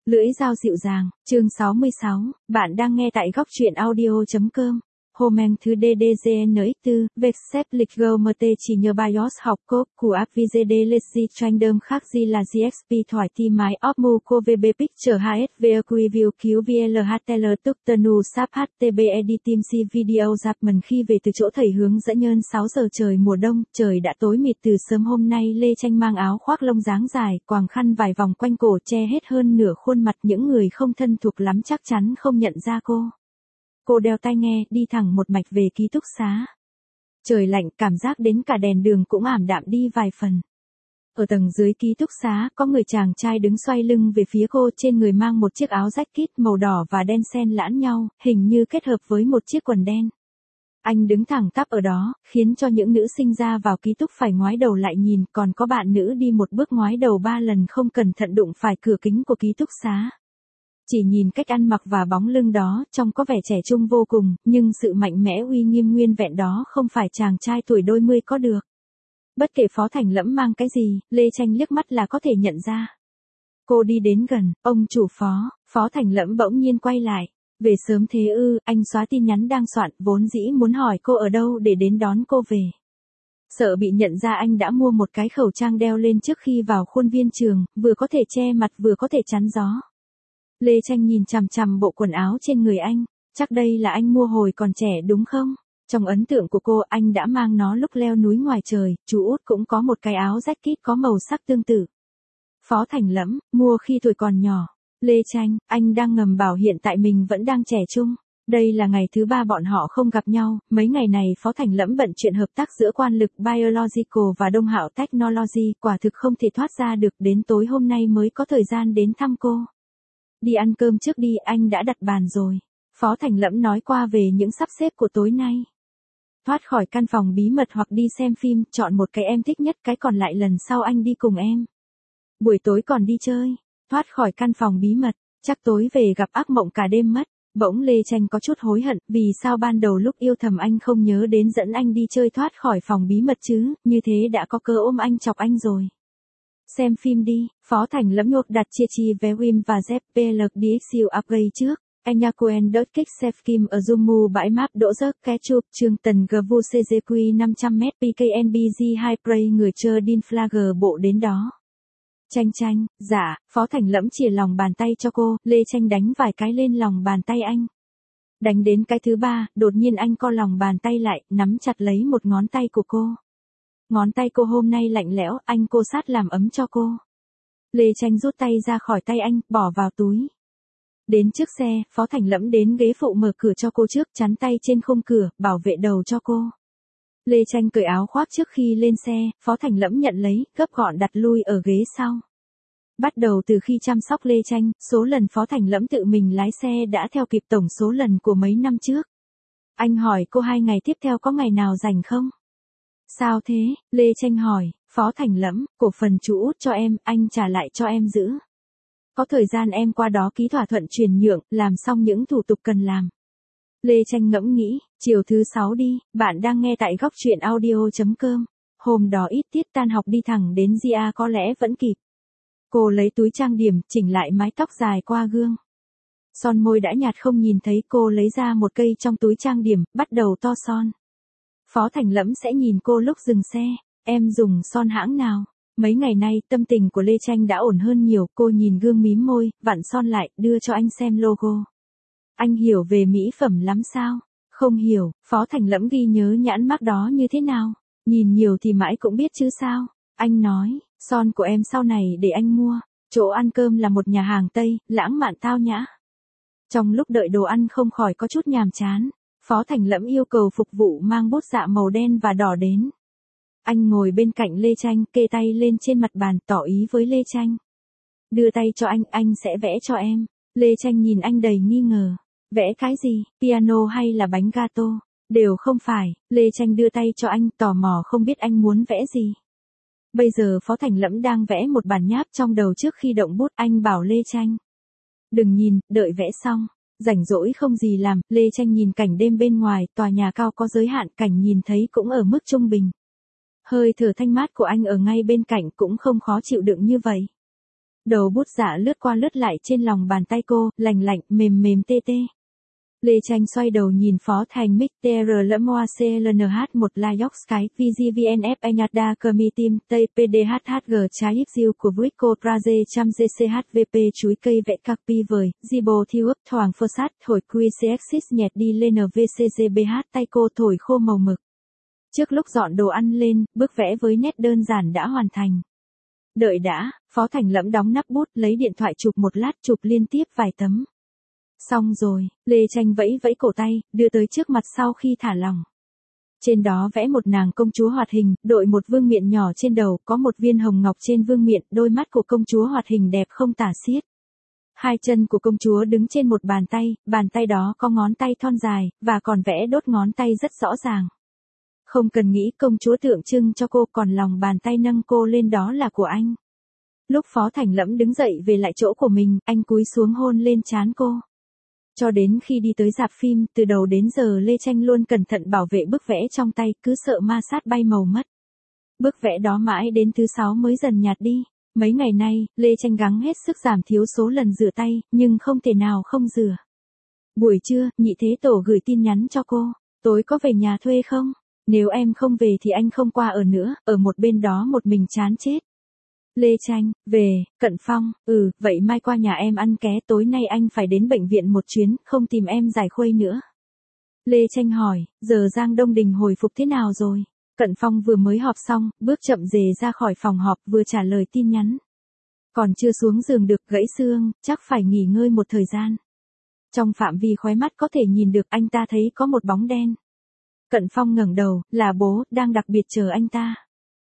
Lưỡi dao dịu dàng, chương 66, bạn đang nghe tại góc truyện audio.com. Homeng thứ DDGNX4, Vexep lịch GMT chỉ nhờ BIOS học code của AppVGD Lazy Trendom khác gì là GXP thoại ti máy Opmu VB Picture HSV View QVLHTL Tuktenu Sap HTB Editim C Video Dạp Mần khi về từ chỗ thầy hướng dẫn nhân 6 giờ trời mùa đông, trời đã tối mịt từ sớm hôm nay Lê Tranh mang áo khoác lông dáng dài, quàng khăn vài vòng quanh cổ che hết hơn nửa khuôn mặt những người không thân thuộc lắm chắc chắn không nhận ra cô. Cô đeo tai nghe, đi thẳng một mạch về ký túc xá. Trời lạnh, cảm giác đến cả đèn đường cũng ảm đạm đi vài phần. Ở tầng dưới ký túc xá, có người chàng trai đứng xoay lưng về phía cô, trên người mang một chiếc áo jacket màu đỏ và đen xen lẫn nhau, hình như kết hợp với một chiếc quần đen. Anh đứng thẳng tắp ở đó, khiến cho những nữ sinh ra vào ký túc phải ngoái đầu lại nhìn, còn có bạn nữ đi một bước ngoái đầu 3 lần không cẩn thận đụng phải cửa kính của ký túc xá. Chỉ nhìn cách ăn mặc và bóng lưng đó, trông có vẻ trẻ trung vô cùng, nhưng sự mạnh mẽ uy nghiêm nguyên vẹn đó không phải chàng trai tuổi đôi mươi có được. Bất kể Phó Thành Lẫm mang cái gì, Lê Tranh liếc mắt là có thể nhận ra. Cô đi đến gần, ông chủ Phó Thành Lẫm bỗng nhiên quay lại. Về sớm thế ư? Anh xóa tin nhắn đang soạn, vốn dĩ muốn hỏi cô ở đâu để đến đón cô về. Sợ bị nhận ra anh đã mua một cái khẩu trang đeo lên trước khi vào khuôn viên trường, vừa có thể che mặt vừa có thể chắn gió. Lê Tranh nhìn chằm chằm bộ quần áo trên người anh, chắc đây là anh mua hồi còn trẻ đúng không? Trong ấn tượng của cô, anh đã mang nó lúc leo núi ngoài trời, chú út cũng có một cái áo jacket có màu sắc tương tự. Phó Thành Lẫm, mua khi tuổi còn nhỏ. Lê Tranh, anh đang ngầm bảo hiện tại mình vẫn đang trẻ trung. Đây là ngày thứ 3 bọn họ không gặp nhau, mấy ngày này Phó Thành Lẫm bận chuyện hợp tác giữa Quan Lực Biological và Đông Hạo Technology, quả thực không thể thoát ra được, đến tối hôm nay mới có thời gian đến thăm cô. Đi ăn cơm trước đi, anh đã đặt bàn rồi. Phó Thành Lẫm nói qua về những sắp xếp của tối nay. Thoát khỏi căn phòng bí mật hoặc đi xem phim, chọn một cái em thích nhất, cái còn lại lần sau anh đi cùng em. Buổi tối còn đi chơi. Thoát khỏi căn phòng bí mật, chắc tối về gặp ác mộng cả đêm mất. Bỗng Lê Tranh có chút hối hận, vì sao ban đầu lúc yêu thầm anh không nhớ đến dẫn anh đi chơi thoát khỏi phòng bí mật chứ, như thế đã có cơ ôm anh chọc anh rồi. Xem phim đi, Phó Thành Lẫm nhột đặt chia chi vé Wim và ZPL DXU upgrade trước. Anh nhà Coen đốt kích Sef Kim ở Zumu bãi map đỗ dốc Ketchup Trương Tần GVU CGQ 500m PKNBG Hypray người chơi Din Flagger bộ đến đó. Tranh, dạ, Phó Thành Lẫm chìa lòng bàn tay cho cô, Lê Tranh đánh vài cái lên lòng bàn tay anh. Đánh đến cái thứ 3, đột nhiên anh co lòng bàn tay lại, nắm chặt lấy một ngón tay của cô. Ngón tay cô hôm nay lạnh lẽo, anh cô sát làm ấm cho cô. Lê Tranh rút tay ra khỏi tay anh, bỏ vào túi. Đến trước xe, Phó Thành Lẫm đến ghế phụ mở cửa cho cô trước, chắn tay trên khung cửa, bảo vệ đầu cho cô. Lê Tranh cởi áo khoác trước khi lên xe, Phó Thành Lẫm nhận lấy, gấp gọn đặt lui ở ghế sau. Bắt đầu từ khi chăm sóc Lê Tranh, số lần Phó Thành Lẫm tự mình lái xe đã theo kịp tổng số lần của mấy năm trước. Anh hỏi cô 2 ngày tiếp theo có ngày nào rảnh không? Sao thế? Lê Tranh hỏi. Phó Thành Lẫm, cổ phần chú út cho em, anh trả lại cho em giữ. Có thời gian em qua đó ký thỏa thuận chuyển nhượng, làm xong những thủ tục cần làm. Lê Tranh ngẫm nghĩ, chiều thứ 6 đi, bạn đang nghe tại góc truyện audio.com. Hôm đó ít tiết tan học đi thẳng đến GA có lẽ vẫn kịp. Cô lấy túi trang điểm, chỉnh lại mái tóc dài qua gương. Son môi đã nhạt không nhìn thấy, cô lấy ra một cây trong túi trang điểm, bắt đầu to son. Phó Thành Lẫm sẽ nhìn cô lúc dừng xe, em dùng son hãng nào? Mấy ngày nay, tâm tình của Lê Tranh đã ổn hơn nhiều, cô nhìn gương mím môi, vặn son lại, đưa cho anh xem logo. Anh hiểu về mỹ phẩm lắm sao? Không hiểu, Phó Thành Lẫm ghi nhớ nhãn mác đó như thế nào? Nhìn nhiều thì mãi cũng biết chứ sao? Anh nói, son của em sau này để anh mua. Chỗ ăn cơm là một nhà hàng Tây, lãng mạn tao nhã. Trong lúc đợi đồ ăn không khỏi có chút nhàm chán, Phó Thành Lẫm yêu cầu phục vụ mang bút dạ màu đen và đỏ đến. Anh ngồi bên cạnh Lê Tranh, kê tay lên trên mặt bàn, tỏ ý với Lê Tranh. Đưa tay cho anh sẽ vẽ cho em. Lê Tranh nhìn anh đầy nghi ngờ. Vẽ cái gì, piano hay là bánh gato? Đều không phải. Lê Tranh đưa tay cho anh, tò mò không biết anh muốn vẽ gì. Bây giờ Phó Thành Lẫm đang vẽ một bản nháp trong đầu trước khi động bút, anh bảo Lê Tranh. Đừng nhìn, đợi vẽ xong. Rảnh rỗi không gì làm, Lê Tranh nhìn cảnh đêm bên ngoài, tòa nhà cao có giới hạn, cảnh nhìn thấy cũng ở mức trung bình. Hơi thở thanh mát của anh ở ngay bên cạnh cũng không khó chịu đựng như vậy. Đầu bút dạ lướt qua lướt lại trên lòng bàn tay cô, lành lạnh, mềm mềm tê tê. Lê Tranh xoay đầu nhìn Phó Thành Mic TR lẫm Hoa CLNH1 Layox cái VGVNF Anyada Kermitim Tây PDHHG trái Diêu của Brico Praze trăm GCHVP chuối cây vẽ các pi vời, Zibo Thiup thoảng phơ sát thổi quy CXX nhẹt đi lên NVCGBH tay cô thổi khô màu mực. Trước lúc dọn đồ ăn lên, bức vẽ với nét đơn giản đã hoàn thành. Đợi đã, Phó Thành Lẫm đóng nắp bút lấy điện thoại chụp một lát chụp liên tiếp vài tấm. Xong rồi, Lê Tranh vẫy vẫy cổ tay, đưa tới trước mặt sau khi thả lỏng. Trên đó vẽ một nàng công chúa hoạt hình, đội một vương miện nhỏ trên đầu, có một viên hồng ngọc trên vương miện, đôi mắt của công chúa hoạt hình đẹp không tả xiết. Hai chân của công chúa đứng trên một bàn tay đó có ngón tay thon dài, và còn vẽ đốt ngón tay rất rõ ràng. Không cần nghĩ công chúa tượng trưng cho cô, còn lòng bàn tay nâng cô lên đó là của anh. Lúc Phó Thành Lẫm đứng dậy về lại chỗ của mình, anh cúi xuống hôn lên trán cô. Cho đến khi đi tới rạp phim, từ đầu đến giờ Lê Tranh luôn cẩn thận bảo vệ bức vẽ trong tay, cứ sợ ma sát bay màu mất. Bức vẽ đó mãi đến thứ 6 mới dần nhạt đi. Mấy ngày nay, Lê Tranh gắng hết sức giảm thiếu số lần rửa tay, nhưng không thể nào không rửa. Buổi trưa, Nhị Thế Tổ gửi tin nhắn cho cô. Tối có về nhà thuê không? Nếu em không về thì anh không qua ở nữa, ở một bên đó một mình chán chết. Lê Tranh, về, Cận Phong, vậy mai qua nhà em ăn ké, tối nay anh phải đến bệnh viện một chuyến, không tìm em giải khuây nữa. Lê Tranh hỏi, giờ Giang Đông Đình hồi phục thế nào rồi? Cận Phong vừa mới họp xong, bước chậm rề ra khỏi phòng họp vừa trả lời tin nhắn. Còn chưa xuống giường được, gãy xương, chắc phải nghỉ ngơi một thời gian. Trong phạm vi khóe mắt có thể nhìn được anh ta thấy có một bóng đen. Cận Phong ngẩng đầu, là bố, đang đặc biệt chờ anh ta.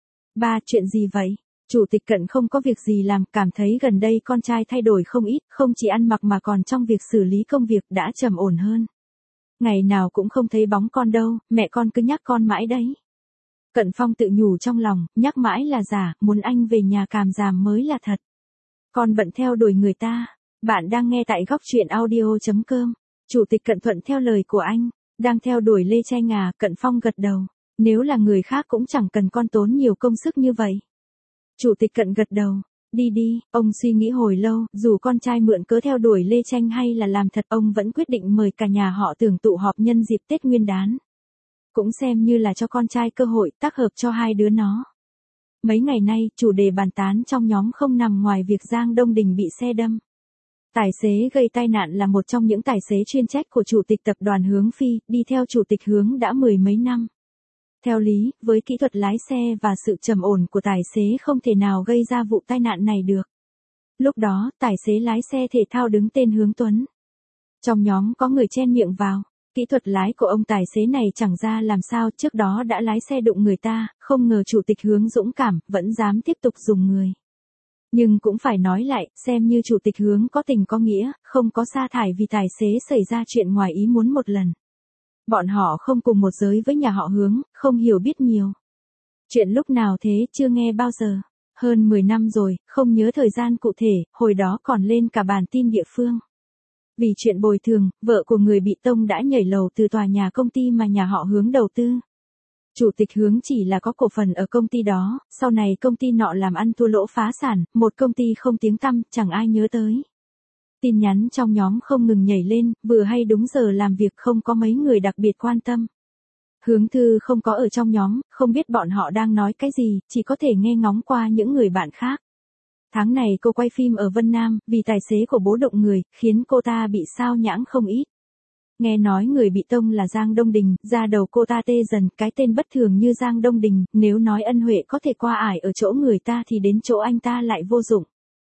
Ba, chuyện gì vậy? Chủ tịch Cận không có việc gì làm, cảm thấy gần đây con trai thay đổi không ít, không chỉ ăn mặc mà còn trong việc xử lý công việc đã trầm ổn hơn. Ngày nào cũng không thấy bóng con đâu, mẹ con cứ nhắc con mãi đấy. Cận Phong tự nhủ trong lòng, nhắc mãi là giả, muốn anh về nhà càm ràm mới là thật. Con bận theo đuổi người ta. Bạn đang nghe tại góc truyện audio.com. Chủ tịch Cận thuận theo lời của anh. Đang theo đuổi Lê Tranh à? Cận Phong gật đầu. Nếu là người khác cũng chẳng cần con tốn nhiều công sức như vậy. Chủ tịch Cận gật đầu. Đi đi, ông suy nghĩ hồi lâu, dù con trai mượn cớ theo đuổi Lê Tranh hay là làm thật, ông vẫn quyết định mời cả nhà họ Tưởng tụ họp nhân dịp Tết Nguyên đán. Cũng xem như là cho con trai cơ hội tác hợp cho hai đứa nó. Mấy ngày nay, chủ đề bàn tán trong nhóm không nằm ngoài việc Giang Đông Đình bị xe đâm. Tài xế gây tai nạn là một trong những tài xế chuyên trách của chủ tịch tập đoàn Hướng Phi, đi theo chủ tịch Hướng đã 10 mấy năm. Theo lý, với kỹ thuật lái xe và sự trầm ổn của tài xế không thể nào gây ra vụ tai nạn này được. Lúc đó, tài xế lái xe thể thao đứng tên Hướng Tuấn. Trong nhóm có người chen miệng vào. Kỹ thuật lái của ông tài xế này chẳng ra làm sao, trước đó đã lái xe đụng người ta, không ngờ chủ tịch Hướng dũng cảm, vẫn dám tiếp tục dùng người. Nhưng cũng phải nói lại, xem như chủ tịch Hướng có tình có nghĩa, không có sa thải vì tài xế xảy ra chuyện ngoài ý muốn một lần. Bọn họ không cùng một giới với nhà họ Hướng, không hiểu biết nhiều. Chuyện lúc nào thế chưa nghe bao giờ. Hơn 10 năm rồi, không nhớ thời gian cụ thể, hồi đó còn lên cả bản tin địa phương. Vì chuyện bồi thường, vợ của người bị tông đã nhảy lầu từ tòa nhà công ty mà nhà họ Hướng đầu tư. Chủ tịch Hướng chỉ là có cổ phần ở công ty đó, sau này công ty nọ làm ăn thua lỗ phá sản, một công ty không tiếng tăm, chẳng ai nhớ tới. Tin nhắn trong nhóm không ngừng nhảy lên, vừa hay đúng giờ làm việc không có mấy người đặc biệt quan tâm. Hướng Thư không có ở trong nhóm, không biết bọn họ đang nói cái gì, chỉ có thể nghe ngóng qua những người bạn khác. Tháng này cô quay phim ở Vân Nam, vì tài xế của bố đụng người, khiến cô ta bị sao nhãng không ít. Nghe nói người bị tông là Giang Đông Đình, da đầu cô ta tê dần, cái tên bất thường như Giang Đông Đình, nếu nói ân huệ có thể qua ải ở chỗ người ta thì đến chỗ anh ta lại vô dụng.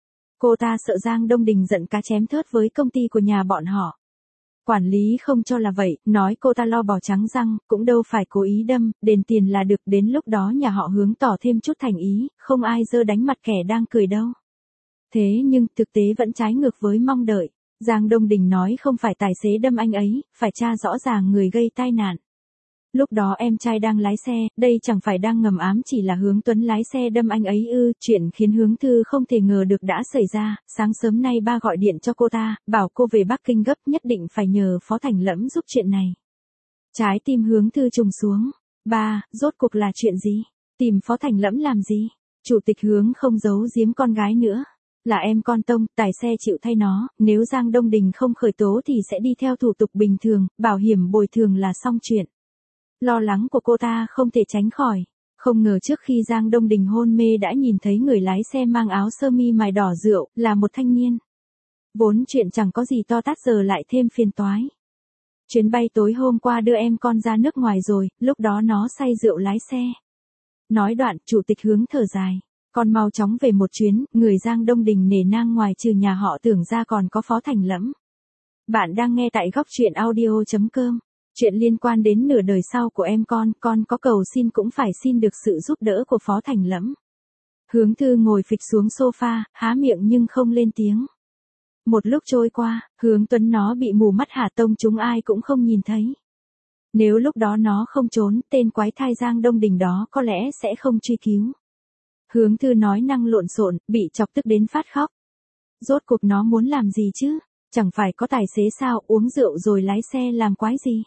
Cô ta sợ Giang Đông Đình giận cá chém thớt với công ty của nhà bọn họ. Quản lý không cho là vậy, nói cô ta lo bỏ trắng răng, cũng đâu phải cố ý đâm, đền tiền là được, đến lúc đó nhà họ Hướng tỏ thêm chút thành ý, không ai dơ đánh mặt kẻ đang cười đâu. Thế nhưng, thực tế vẫn trái ngược với mong đợi. Giang Đông Đình nói không phải tài xế đâm anh ấy, phải tra rõ ràng người gây tai nạn. Lúc đó em trai đang lái xe, đây chẳng phải đang ngầm ám chỉ là Hướng Tuấn lái xe đâm anh ấy ư, chuyện khiến Hướng Thư không thể ngờ được đã xảy ra, sáng sớm nay ba gọi điện cho cô ta, bảo cô về Bắc Kinh gấp, nhất định phải nhờ Phó Thành Lẫm giúp chuyện này. Trái tim Hướng Thư trùng xuống. Ba, rốt cuộc là chuyện gì? Tìm Phó Thành Lẫm làm gì? Chủ tịch Hướng không giấu giếm con gái nữa. Là em con Tông, tài xe chịu thay nó, nếu Giang Đông Đình không khởi tố thì sẽ đi theo thủ tục bình thường, bảo hiểm bồi thường là xong chuyện. Lo lắng của cô ta không thể tránh khỏi. Không ngờ trước khi Giang Đông Đình hôn mê đã nhìn thấy người lái xe mang áo sơ mi mài đỏ rượu, là một thanh niên. Vốn chuyện chẳng có gì to tát giờ lại thêm phiền toái. Chuyến bay tối hôm qua đưa em con ra nước ngoài rồi, lúc đó nó say rượu lái xe. Nói đoạn, chủ tịch Hướng thở dài. Con mau chóng về một chuyến, người Giang Đông Đình nể nang ngoài trừ nhà họ Tưởng ra còn có Phó Thành Lẫm. Bạn đang nghe tại góc truyện audio.com. Chuyện liên quan đến nửa đời sau của em con có cầu xin cũng phải xin được sự giúp đỡ của Phó Thành Lẫm. Hướng Thư ngồi phịch xuống sofa, há miệng nhưng không lên tiếng. Một lúc trôi qua, Hướng Tuấn nó bị mù mắt hả tông chúng ai cũng không nhìn thấy. Nếu lúc đó nó không trốn, tên quái thai Giang Đông Đình đó có lẽ sẽ không truy cứu. Hướng Thư nói năng lộn xộn, bị chọc tức đến phát khóc. Rốt cuộc nó muốn làm gì chứ? Chẳng phải có tài xế sao, uống rượu rồi lái xe làm quái gì?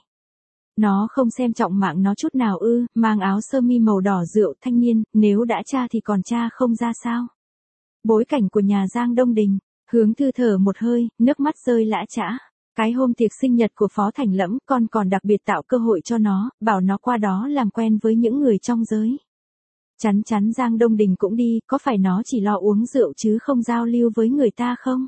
Nó không xem trọng mạng nó chút nào ư, mang áo sơ mi màu đỏ rượu thanh niên, nếu đã tra thì còn tra không ra sao? Bối cảnh của nhà Giang Đông Đình, Hướng Thư thở một hơi, nước mắt rơi lã chã. Cái hôm tiệc sinh nhật của Phó Thành Lẫm, con còn đặc biệt tạo cơ hội cho nó, bảo nó qua đó làm quen với những người trong giới. Chắn chắn Giang Đông Đình cũng đi, có phải nó chỉ lo uống rượu chứ không giao lưu với người ta không?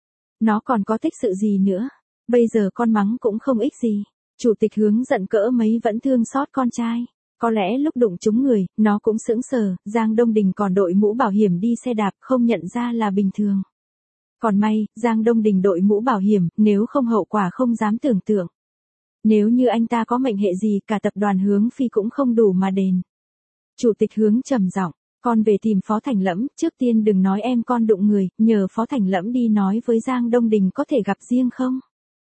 Nó còn có thích sự gì nữa? Bây giờ con mắng cũng không ích gì. Chủ tịch Hướng giận cỡ mấy vẫn thương xót con trai. Có lẽ lúc đụng trúng người, nó cũng sững sờ, Giang Đông Đình còn đội mũ bảo hiểm đi xe đạp không nhận ra là bình thường. Còn may, Giang Đông Đình đội mũ bảo hiểm, nếu không hậu quả không dám tưởng tượng. Nếu như anh ta có mệnh hệ gì, cả tập đoàn Hướng Phi cũng không đủ mà đền. Chủ tịch Hướng trầm giọng, con về tìm Phó Thành Lẫm, trước tiên đừng nói em con đụng người, nhờ Phó Thành Lẫm đi nói với Giang Đông Đình có thể gặp riêng không?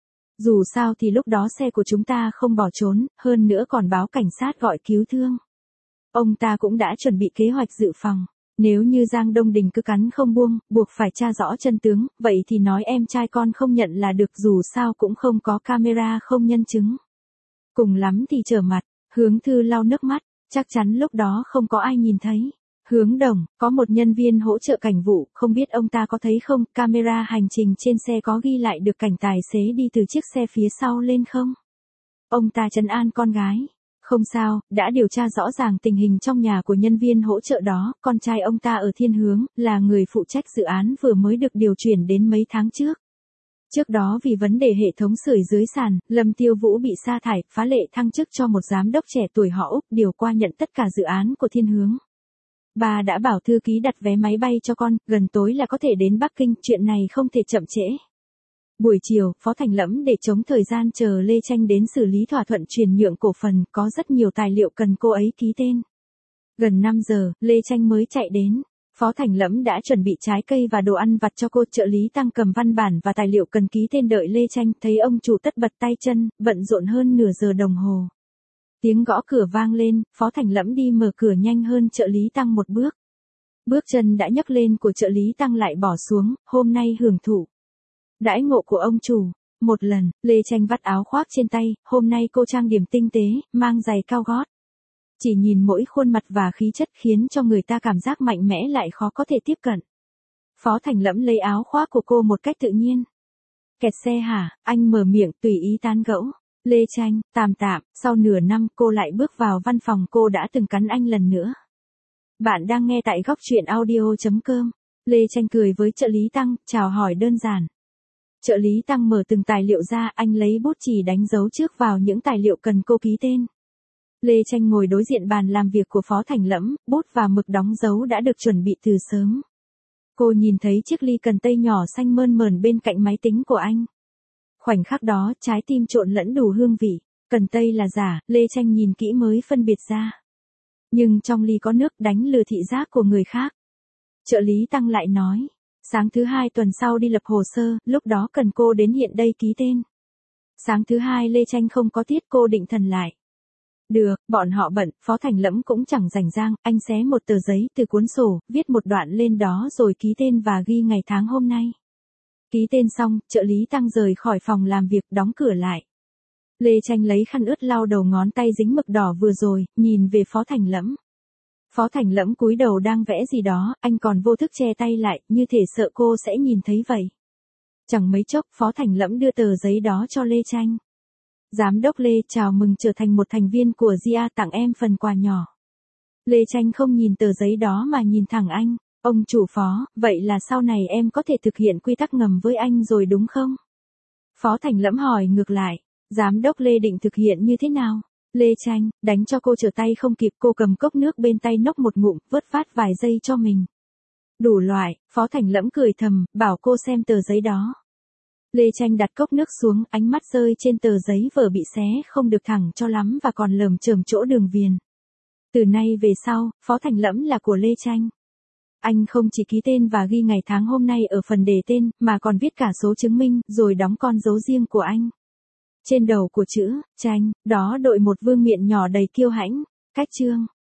Dù sao thì lúc đó xe của chúng ta không bỏ trốn, hơn nữa còn báo cảnh sát gọi cứu thương. Ông ta cũng đã chuẩn bị kế hoạch dự phòng. Nếu như Giang Đông Đình cứ cắn không buông, buộc phải tra rõ chân tướng, vậy thì nói em trai con không nhận là được, dù sao cũng không có camera không nhân chứng. Cùng lắm thì trở mặt, Hướng Thư lau nước mắt, chắc chắn lúc đó không có ai nhìn thấy. Hướng Đồng, có một nhân viên hỗ trợ cảnh vụ, không biết ông ta có thấy không, camera hành trình trên xe có ghi lại được cảnh tài xế đi từ chiếc xe phía sau lên không? Ông ta trấn an con gái. Không sao, đã điều tra rõ ràng tình hình trong nhà của nhân viên hỗ trợ đó, con trai ông ta ở Thiên Hướng, là người phụ trách dự án vừa mới được điều chuyển đến mấy tháng trước. Trước đó vì vấn đề hệ thống sưởi dưới sàn, Lâm Tiêu Vũ bị sa thải, phá lệ thăng chức cho một giám đốc trẻ tuổi họ Úc điều qua nhận tất cả dự án của Thiên Hướng. Bà đã bảo thư ký đặt vé máy bay cho con, gần tối là có thể đến Bắc Kinh, chuyện này không thể chậm trễ. Buổi chiều, Phó Thành Lẫm để chống thời gian chờ Lê Tranh đến xử lý thỏa thuận chuyển nhượng cổ phần, có rất nhiều tài liệu cần cô ấy ký tên. Gần 5 giờ, Lê Tranh mới chạy đến. Phó Thành Lẫm đã chuẩn bị trái cây và đồ ăn vặt cho cô, trợ lý Tăng cầm văn bản và tài liệu cần ký tên đợi Lê Tranh, thấy ông chủ tất bật tay chân, bận rộn hơn nửa giờ đồng hồ. Tiếng gõ cửa vang lên, Phó Thành Lẫm đi mở cửa nhanh hơn trợ lý Tăng một bước. Bước chân đã nhấc lên của trợ lý Tăng lại bỏ xuống, hôm nay hưởng thụ đãi ngộ của ông chủ. Một lần, Lê Tranh vắt áo khoác trên tay, hôm nay cô trang điểm tinh tế, mang giày cao gót. Chỉ nhìn mỗi khuôn mặt và khí chất khiến cho người ta cảm giác mạnh mẽ lại khó có thể tiếp cận. Phó Thành Lẫm lấy áo khoác của cô một cách tự nhiên. Kẹt xe hả? Anh mở miệng tùy ý tán gẫu. Lê Tranh, tạm, sau nửa năm cô lại bước vào văn phòng cô đã từng cắn anh lần nữa. Bạn đang nghe tại góc truyện audio.com. Lê Tranh cười với trợ lý Tăng, chào hỏi đơn giản. Trợ lý Tăng mở từng tài liệu ra, anh lấy bút chì đánh dấu trước vào những tài liệu cần cô ký tên. Lê Tranh ngồi đối diện bàn làm việc của Phó Thành Lẫm, bút và mực đóng dấu đã được chuẩn bị từ sớm. Cô nhìn thấy chiếc ly cần tây nhỏ xanh mơn mởn bên cạnh máy tính của anh. Khoảnh khắc đó, trái tim trộn lẫn đủ hương vị. Cần tây là giả, Lê Tranh nhìn kỹ mới phân biệt ra. Nhưng trong ly có nước, đánh lừa thị giác của người khác. Trợ lý Tăng lại nói. Sáng thứ hai tuần sau đi lập hồ sơ, lúc đó cần cô đến hiện đây ký tên. Sáng thứ hai Lê Tranh không có tiết, cô định thần lại. Được, bọn họ bận, Phó Thành Lẫm cũng chẳng rảnh rang, anh xé một tờ giấy từ cuốn sổ, viết một đoạn lên đó rồi ký tên và ghi ngày tháng hôm nay. Ký tên xong, trợ lý Tăng rời khỏi phòng làm việc, đóng cửa lại. Lê Tranh lấy khăn ướt lau đầu ngón tay dính mực đỏ vừa rồi, nhìn về Phó Thành Lẫm. Phó Thành Lẫm cúi đầu đang vẽ gì đó, anh còn vô thức che tay lại, như thể sợ cô sẽ nhìn thấy vậy. Chẳng mấy chốc, Phó Thành Lẫm đưa tờ giấy đó cho Lê Tranh. Giám đốc Lê, chào mừng trở thành một thành viên của GIA, tặng em phần quà nhỏ. Lê Tranh không nhìn tờ giấy đó mà nhìn thẳng anh. Ông chủ Phó, vậy là sau này em có thể thực hiện quy tắc ngầm với anh rồi đúng không? Phó Thành Lẫm hỏi ngược lại. Giám đốc Lê định thực hiện như thế nào? Lê Tranh, đánh cho cô trở tay không kịp, cô cầm cốc nước bên tay nốc một ngụm, vớt phát vài giây cho mình. Đủ loại, Phó Thành Lẫm cười thầm, bảo cô xem tờ giấy đó. Lê Tranh đặt cốc nước xuống, ánh mắt rơi trên tờ giấy vở bị xé không được thẳng cho lắm và còn lởm chởm chỗ đường viền. Từ nay về sau, Phó Thành Lẫm là của Lê Tranh. Anh không chỉ ký tên và ghi ngày tháng hôm nay ở phần đề tên, mà còn viết cả số chứng minh, rồi đóng con dấu riêng của anh. Trên đầu của chữ Tranh, đó đội một vương miện nhỏ đầy kiêu hãnh. Cách chương